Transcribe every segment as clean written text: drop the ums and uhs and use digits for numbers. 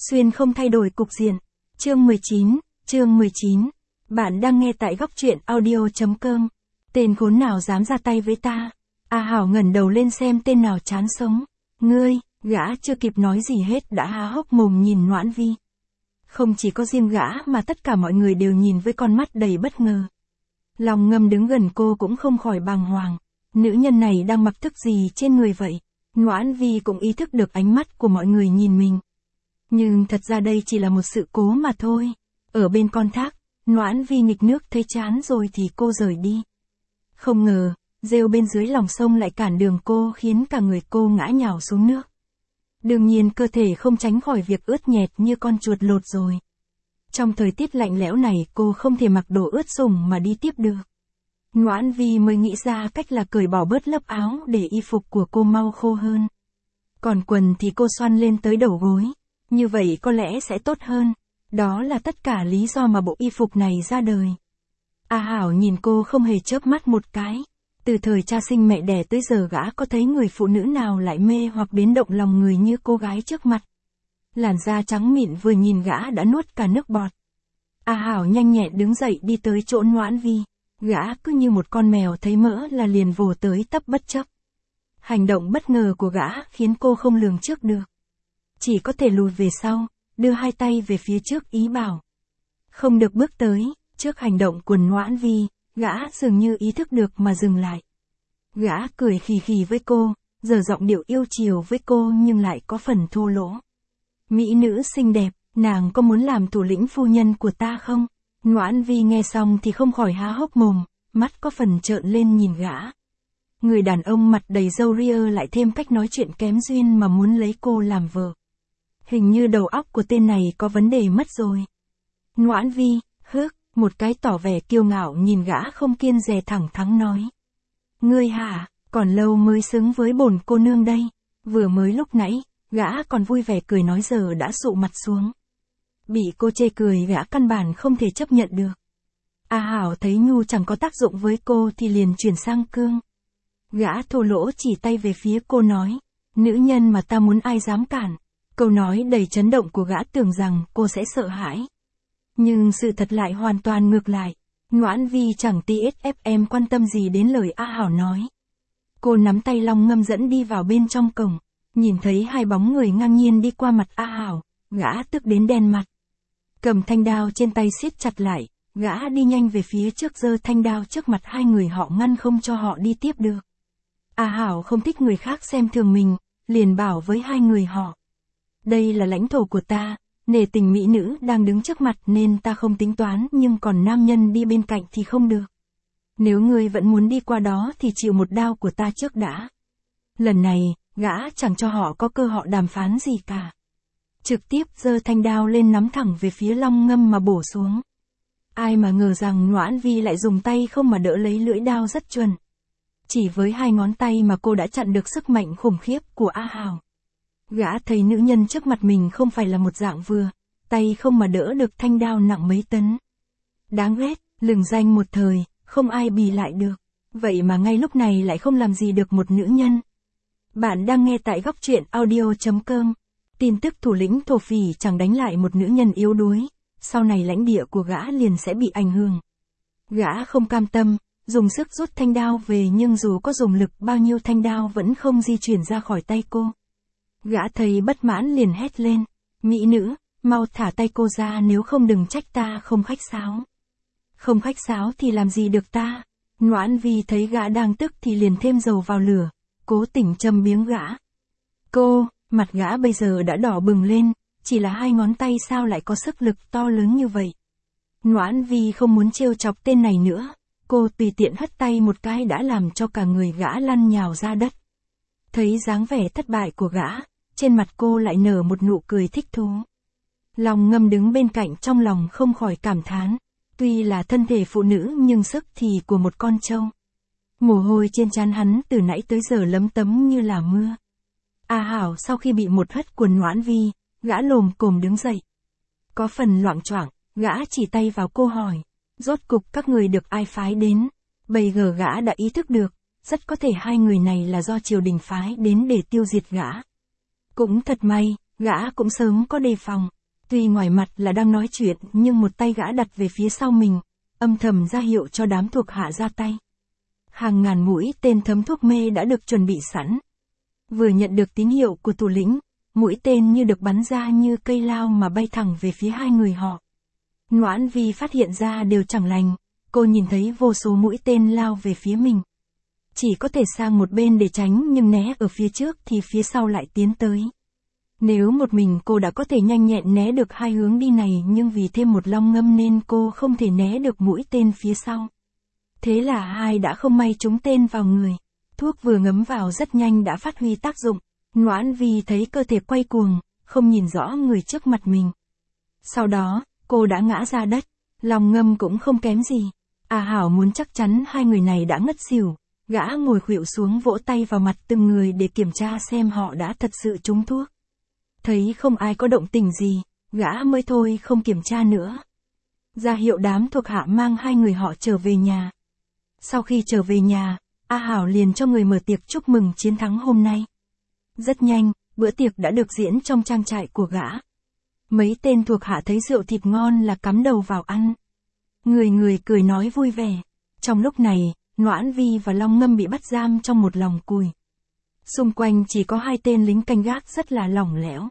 Xuyên không thay đổi cục diện. Chương 19. Bạn đang nghe tại góc truyện audio.com. Tên khốn nào dám ra tay với ta? A Hảo ngẩng đầu lên xem tên nào chán sống. Ngươi, gã chưa kịp nói gì hết đã há hốc mồm nhìn Noãn Vi. Không chỉ có riêng gã mà tất cả mọi người đều nhìn với con mắt đầy bất ngờ. Lòng Ngâm đứng gần cô cũng không khỏi bàng hoàng. Nữ nhân này đang mặc thức gì trên người vậy? Noãn Vi cũng ý thức được ánh mắt của mọi người nhìn mình. Nhưng thật ra đây chỉ là một sự cố mà thôi. Ở bên con thác, Noãn Vi nghịch nước thấy chán rồi thì cô rời đi. Không ngờ, rêu bên dưới lòng sông lại cản đường cô khiến cả người cô ngã nhào xuống nước. Đương nhiên cơ thể không tránh khỏi việc ướt nhẹp như con chuột lột rồi. Trong thời tiết lạnh lẽo này cô không thể mặc đồ ướt sũng mà đi tiếp được. Noãn Vi mới nghĩ ra cách là cởi bỏ bớt lớp áo để y phục của cô mau khô hơn. Còn quần thì cô xoăn lên tới đầu gối. Như vậy có lẽ sẽ tốt hơn. Đó là tất cả lý do mà bộ y phục này ra đời. A Hảo nhìn cô không hề chớp mắt một cái. Từ thời cha sinh mẹ đẻ tới giờ gã có thấy người phụ nữ nào lại mê hoặc biến động lòng người như cô gái trước mặt. Làn da trắng mịn vừa nhìn gã đã nuốt cả nước bọt. A Hảo nhanh nhẹn đứng dậy đi tới chỗ Noãn Vi. Gã cứ như một con mèo thấy mỡ là liền vồ tới tấp bất chấp. Hành động bất ngờ của gã khiến cô không lường trước được. Chỉ có thể lùi về sau, đưa hai tay về phía trước ý bảo. Không được bước tới. Trước hành động của Noãn Vi, gã dường như ý thức được mà dừng lại. Gã cười khì khì với cô, giờ giọng điệu yêu chiều với cô nhưng lại có phần thô lỗ. Mỹ nữ xinh đẹp, nàng có muốn làm thủ lĩnh phu nhân của ta không? Noãn Vi nghe xong thì không khỏi há hốc mồm, mắt có phần trợn lên nhìn gã. Người đàn ông mặt đầy râu ria lại thêm cách nói chuyện kém duyên mà muốn lấy cô làm vợ. Hình như đầu óc của tên này có vấn đề mất rồi. Noãn Vi, một cái tỏ vẻ kiêu ngạo nhìn gã không kiêng dè thẳng thắn nói. Ngươi hả, còn lâu mới xứng với bổn cô nương đây. Vừa mới lúc nãy, gã còn vui vẻ cười nói giờ đã sụ mặt xuống. Bị cô chê cười gã căn bản không thể chấp nhận được. A Hảo thấy nhu chẳng có tác dụng với cô thì liền chuyển sang cương. Gã thô lỗ chỉ tay về phía cô nói. Nữ nhân mà ta muốn ai dám cản. Câu nói đầy chấn động của gã tưởng rằng cô sẽ sợ hãi. Nhưng sự thật lại hoàn toàn ngược lại. Noãn Vi chẳng tí SFM quan tâm gì đến lời A Hảo nói. Cô nắm tay Long Ngâm dẫn đi vào bên trong cổng. Nhìn thấy hai bóng người ngang nhiên đi qua mặt A Hảo, gã tức đến đen mặt. Cầm thanh đao trên tay siết chặt lại, gã đi nhanh về phía trước giơ thanh đao trước mặt hai người họ ngăn không cho họ đi tiếp được. A Hảo không thích người khác xem thường mình, liền bảo với hai người họ. Đây là lãnh thổ của ta. Nể tình mỹ nữ đang đứng trước mặt nên ta không tính toán nhưng còn nam nhân đi bên cạnh thì không được. Nếu ngươi vẫn muốn đi qua đó thì chịu một đao của ta trước đã. Lần này, gã chẳng cho họ có cơ hội đàm phán gì cả. Trực tiếp giơ thanh đao lên nắm thẳng về phía Long Ngâm mà bổ xuống. Ai mà ngờ rằng Noãn Vi lại dùng tay không mà đỡ lấy lưỡi đao rất chuẩn. Chỉ với hai ngón tay mà cô đã chặn được sức mạnh khủng khiếp của A Hảo. Gã thấy nữ nhân trước mặt mình không phải là một dạng vừa, tay không mà đỡ được thanh đao nặng mấy tấn. Đáng ghét, lừng danh một thời, không ai bì lại được. Vậy mà ngay lúc này lại không làm gì được một nữ nhân. Bạn đang nghe tại góc truyện audio.com. Tin tức thủ lĩnh thổ phỉ chẳng đánh lại một nữ nhân yếu đuối, sau này lãnh địa của gã liền sẽ bị ảnh hưởng. Gã không cam tâm, dùng sức rút thanh đao về nhưng dù có dùng lực bao nhiêu thanh đao vẫn không di chuyển ra khỏi tay cô. Gã thấy bất mãn liền hét lên. Mỹ nữ, mau thả tay cô ra nếu không đừng trách ta không khách sáo. Không khách sáo thì làm gì được ta. Noãn Vi thấy gã đang tức thì liền thêm dầu vào lửa, cố tình châm biếng gã. Cô, mặt gã bây giờ đã đỏ bừng lên, chỉ là hai ngón tay sao lại có sức lực to lớn như vậy. Noãn Vi không muốn trêu chọc tên này nữa, cô tùy tiện hất tay một cái đã làm cho cả người gã lăn nhào ra đất. Thấy dáng vẻ thất bại của gã, trên mặt cô lại nở một nụ cười thích thú. Long Ngâm đứng bên cạnh trong lòng không khỏi cảm thán. Tuy là thân thể phụ nữ nhưng sức thì của một con trâu. Mồ hôi trên trán hắn từ nãy tới giờ lấm tấm như là mưa. A Hảo sau khi bị một hất của Noãn Vi, gã lồm cồm đứng dậy. Có phần loạng choạng, gã chỉ tay vào cô hỏi. Rốt cục các người được ai phái đến? Bây giờ gã đã ý thức được, rất có thể hai người này là do triều đình phái đến để tiêu diệt gã. Cũng thật may, Gã cũng sớm có đề phòng. Tuy ngoài mặt là đang nói chuyện nhưng một tay gã đặt về phía sau mình, âm thầm ra hiệu cho đám thuộc hạ ra tay. Hàng ngàn mũi tên thấm thuốc mê đã được chuẩn bị sẵn. Vừa nhận được tín hiệu của thủ lĩnh, mũi tên như được bắn ra như cây lao mà bay thẳng về phía hai người họ. Noãn Vi phát hiện ra điều chẳng lành, cô nhìn thấy vô số mũi tên lao về phía mình. Chỉ có thể sang một bên để tránh nhưng né ở phía trước thì phía sau lại tiến tới. Nếu một mình cô đã có thể nhanh nhẹn né được hai hướng đi này nhưng vì thêm một long ngâm nên cô không thể né được mũi tên phía sau. Thế là hai đã không may trúng tên vào người. Thuốc vừa ngấm vào rất nhanh đã phát huy tác dụng. Noãn Vi thấy cơ thể quay cuồng, không nhìn rõ người trước mặt mình. Sau đó, cô đã ngã ra đất. Long ngâm cũng không kém gì. A Hảo muốn chắc chắn hai người này đã ngất xỉu. Gã ngồi khuỵu xuống vỗ tay vào mặt từng người để kiểm tra xem họ đã thật sự trúng thuốc. Thấy không ai có động tĩnh gì, gã mới thôi không kiểm tra nữa. Ra hiệu đám thuộc hạ mang hai người họ trở về nhà. Sau khi trở về nhà, A Hảo liền cho người mở tiệc chúc mừng chiến thắng hôm nay. Rất nhanh, bữa tiệc đã được diễn trong trang trại của gã. Mấy tên thuộc hạ thấy rượu thịt ngon là cắm đầu vào ăn. Người người cười nói vui vẻ. Trong lúc này, Noãn Vi và Long Ngâm bị bắt giam trong một lồng cùi. Xung quanh chỉ có hai tên lính canh gác rất là lỏng lẻo.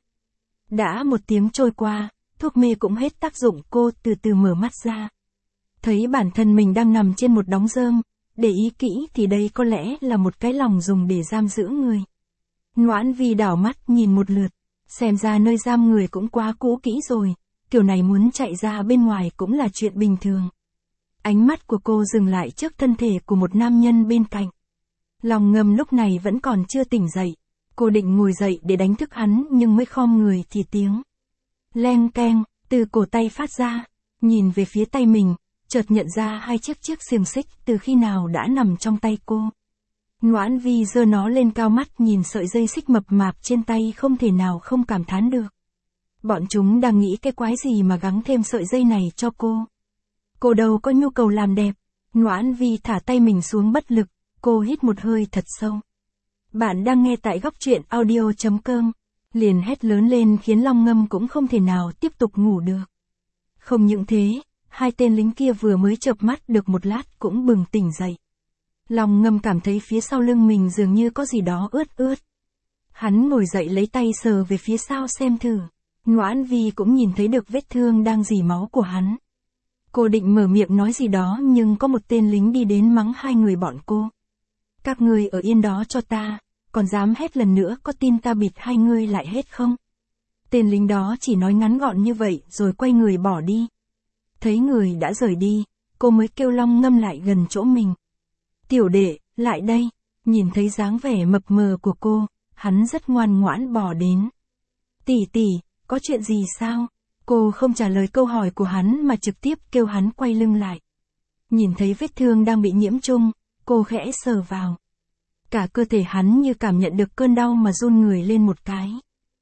Đã một tiếng trôi qua, thuốc mê cũng hết tác dụng, cô từ từ mở mắt ra. Thấy bản thân mình đang nằm trên một đống rơm, để ý kỹ thì đây có lẽ là một cái lồng dùng để giam giữ người. Noãn Vi đảo mắt nhìn một lượt, xem ra nơi giam người cũng quá cũ kỹ rồi, kiểu này muốn chạy ra bên ngoài cũng là chuyện bình thường. Ánh mắt của cô dừng lại trước thân thể của một nam nhân bên cạnh. Long Ngâm lúc này vẫn còn chưa tỉnh dậy. Cô định ngồi dậy để đánh thức hắn nhưng mới khom người thì tiếng leng keng từ cổ tay phát ra. Nhìn về phía tay mình, chợt nhận ra hai chiếc xiềng xích từ khi nào đã nằm trong tay cô. Noãn Vi giơ nó lên cao, mắt nhìn sợi dây xích mập mạp trên tay không thể nào không cảm thán được. Bọn chúng đang nghĩ cái quái gì mà gắng thêm sợi dây này cho cô. Cô đâu có nhu cầu làm đẹp. Noãn Vi thả tay mình xuống bất lực, cô hít một hơi thật sâu. Bạn đang nghe tại góc truyện audio.com. Liền hét lớn lên khiến Long Ngâm cũng không thể nào tiếp tục ngủ được. Không những thế, hai tên lính kia vừa mới chợp mắt được một lát cũng bừng tỉnh dậy. Long Ngâm cảm thấy phía sau lưng mình dường như có gì đó ướt ướt. Hắn ngồi dậy lấy tay sờ về phía sau xem thử. Noãn Vi cũng nhìn thấy được vết thương đang rỉ máu của hắn. Cô định mở miệng nói gì đó nhưng có một tên lính đi đến mắng hai người bọn cô. Các ngươi ở yên đó cho ta, còn dám hét lần nữa có tin ta bịt hai ngươi lại hết không? Tên lính đó chỉ nói ngắn gọn như vậy rồi quay người bỏ đi. Thấy người đã rời đi, cô mới kêu Long Ngâm lại gần chỗ mình. Tiểu đệ, lại đây. Nhìn thấy dáng vẻ mập mờ của cô, hắn rất ngoan ngoãn bỏ đến. Tỷ tỷ, có chuyện gì sao? Cô không trả lời câu hỏi của hắn mà trực tiếp kêu hắn quay lưng lại. Nhìn thấy vết thương đang bị nhiễm trùng, cô khẽ sờ vào. Cả cơ thể hắn như cảm nhận được cơn đau mà run người lên một cái.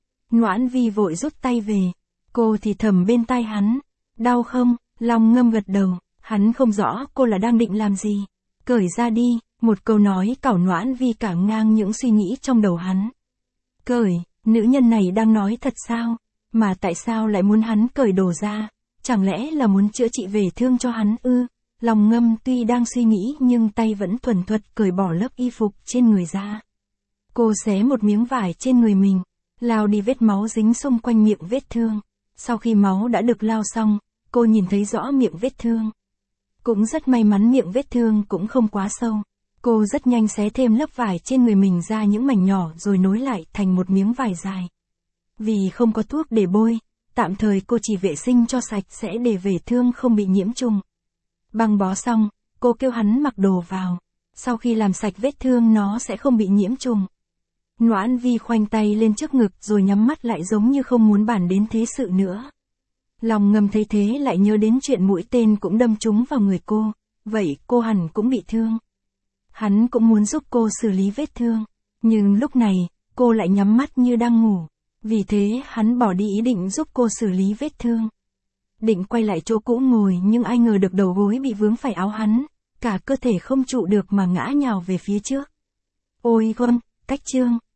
Noãn Vi vội rút tay về. Cô thì thầm bên tai hắn. Đau không? Long Ngâm gật đầu. Hắn không rõ cô là đang định làm gì. Cởi ra đi. Một câu nói cào Noãn Vi cả ngang những suy nghĩ trong đầu hắn. Cởi, nữ nhân này đang nói thật sao? Mà tại sao lại muốn hắn cởi đồ ra? Chẳng lẽ là muốn chữa trị về thương cho hắn ư? Long Ngâm tuy đang suy nghĩ nhưng tay vẫn thuần thuật cởi bỏ lớp y phục trên người ra. Cô xé một miếng vải trên người mình, lao đi vết máu dính xung quanh miệng vết thương. Sau khi máu đã được lao xong, cô nhìn thấy rõ miệng vết thương. Cũng rất may mắn miệng vết thương cũng không quá sâu. Cô rất nhanh xé thêm lớp vải trên người mình ra những mảnh nhỏ rồi nối lại thành một miếng vải dài. Vì không có thuốc để bôi, tạm thời cô chỉ vệ sinh cho sạch sẽ để vết thương không bị nhiễm trùng. Băng bó xong, cô kêu hắn mặc đồ vào. Sau khi làm sạch vết thương nó sẽ không bị nhiễm trùng. Noãn Vi khoanh tay lên trước ngực rồi nhắm mắt lại giống như không muốn bàn đến thế sự nữa. Long Ngâm thấy thế lại nhớ đến chuyện mũi tên cũng đâm trúng vào người cô. Vậy cô hẳn cũng bị thương. Hắn cũng muốn giúp cô xử lý vết thương. Nhưng lúc này, cô lại nhắm mắt như đang ngủ. Vì thế hắn bỏ đi ý định giúp cô xử lý vết thương. Định quay lại chỗ cũ ngồi nhưng ai ngờ được đầu gối bị vướng phải áo hắn. Cả cơ thể không trụ được mà ngã nhào về phía trước. Ôi gom, cách chương.